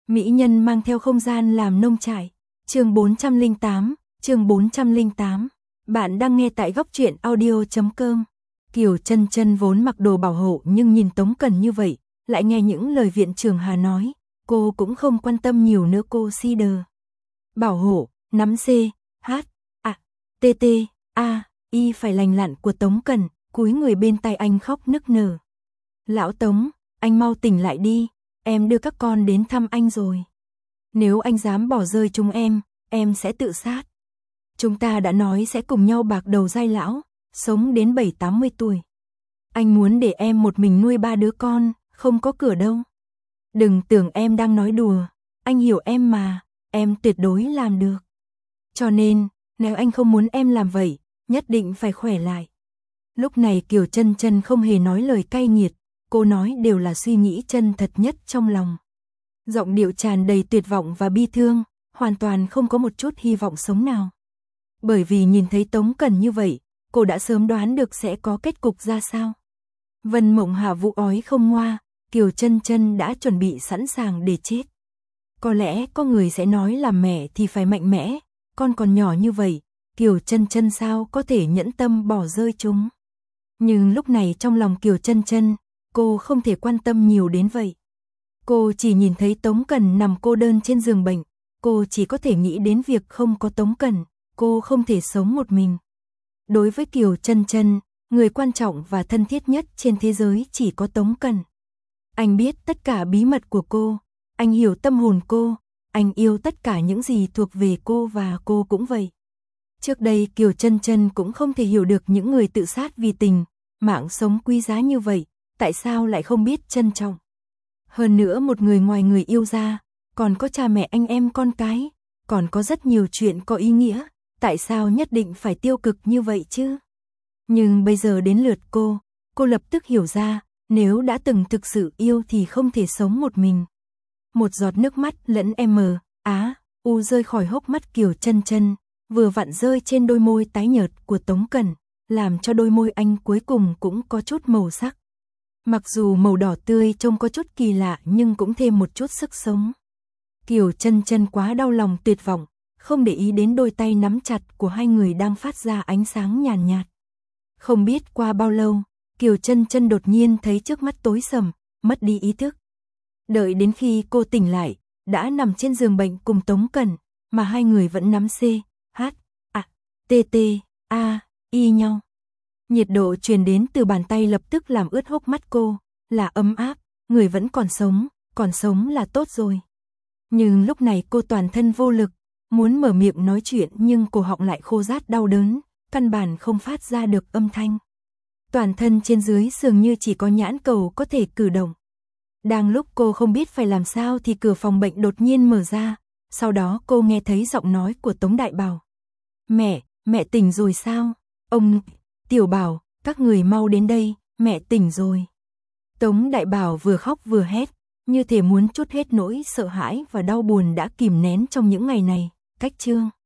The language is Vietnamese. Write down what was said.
Mỹ nhân mang theo không gian làm nông trại. Chương 408. Bạn đang nghe tại góc truyện audio.com. Kiều Chân Chân vốn mặc đồ bảo hộ nhưng nhìn Tống Cần như vậy, lại nghe những lời viện trưởng Hà nói, cô cũng không quan tâm nhiều nữa. Cô si đờ. Bảo hộ, nắm C, H, A, T, T, A, Y phải lành lặn của Tống Cần, cúi người bên tay anh khóc nức nở. Lão Tống, anh mau tỉnh lại đi, em đưa các con đến thăm anh rồi. Nếu anh dám bỏ rơi chúng em sẽ tự sát. Chúng ta đã nói sẽ cùng nhau bạc đầu giai lão, sống đến 70-80 tuổi. Anh muốn để em một mình nuôi 3 đứa con, không có cửa đâu. Đừng tưởng em đang nói đùa, anh hiểu em mà, em tuyệt đối làm được. Cho nên, nếu anh không muốn em làm vậy, nhất định phải khỏe lại. Lúc này Kiều Chân Chân không hề nói lời cay nghiệt, cô nói đều là suy nghĩ chân thật nhất trong lòng. Giọng điệu tràn đầy tuyệt vọng và bi thương, hoàn toàn không có một chút hy vọng sống nào. Bởi vì nhìn thấy Tống Cần như vậy, cô đã sớm đoán được sẽ có kết cục ra sao. Vân Mộng Hạ vụ ói không ngoa, Kiều Chân Chân đã chuẩn bị sẵn sàng để chết. Có lẽ có người sẽ nói làm mẹ thì phải mạnh mẽ, con còn nhỏ như vậy, Kiều Chân Chân sao có thể nhẫn tâm bỏ rơi chúng. Nhưng lúc này trong lòng Kiều Chân Chân, cô không thể quan tâm nhiều đến vậy. Cô chỉ nhìn thấy Tống Cần nằm cô đơn trên giường bệnh, cô chỉ có thể nghĩ đến việc không có Tống Cần, cô không thể sống một mình. Đối với Kiều Chân Chân, người quan trọng và thân thiết nhất trên thế giới chỉ có Tống Cần. Anh biết tất cả bí mật của cô, anh hiểu tâm hồn cô, anh yêu tất cả những gì thuộc về cô và cô cũng vậy. Trước đây Kiều Chân Chân cũng không thể hiểu được những người tự sát vì tình, mạng sống quý giá như vậy, tại sao lại không biết trân trọng. Hơn nữa một người ngoài người yêu ra, còn có cha mẹ anh em con cái, còn có rất nhiều chuyện có ý nghĩa, tại sao nhất định phải tiêu cực như vậy chứ? Nhưng bây giờ đến lượt cô lập tức hiểu ra, nếu đã từng thực sự yêu thì không thể sống một mình. Một giọt nước mắt lẫn u rơi khỏi hốc mắt Kiều Chân Chân, vừa vặn rơi trên đôi môi tái nhợt của Tống Cần, làm cho đôi môi anh cuối cùng cũng có chút màu sắc. Mặc dù màu đỏ tươi trông có chút kỳ lạ nhưng cũng thêm một chút sức sống. Kiều Chân Chân quá đau lòng tuyệt vọng, không để ý đến đôi tay nắm chặt của hai người đang phát ra ánh sáng nhàn nhạt. Không biết qua bao lâu, Kiều Chân Chân đột nhiên thấy trước mắt tối sầm, mất đi ý thức. Đợi đến khi cô tỉnh lại, đã nằm trên giường bệnh cùng Tống Cần, mà hai người vẫn nắm C, H, A, T, T, A, Y nhau. Nhiệt độ truyền đến từ bàn tay lập tức làm ướt hốc mắt cô, là ấm áp, người vẫn còn sống là tốt rồi. Nhưng lúc này cô toàn thân vô lực, muốn mở miệng nói chuyện nhưng cổ họng lại khô rát đau đớn, căn bản không phát ra được âm thanh. Toàn thân trên dưới dường như chỉ có nhãn cầu có thể cử động. Đang lúc cô không biết phải làm sao thì cửa phòng bệnh đột nhiên mở ra, sau đó cô nghe thấy giọng nói của Tống Đại Bảo. Mẹ tỉnh rồi sao? Ông, Tiểu Bảo, các người mau đến đây, mẹ tỉnh rồi. Tống Đại Bảo vừa khóc vừa hét, như thể muốn trút hết nỗi sợ hãi và đau buồn đã kìm nén trong những ngày này. Cách chương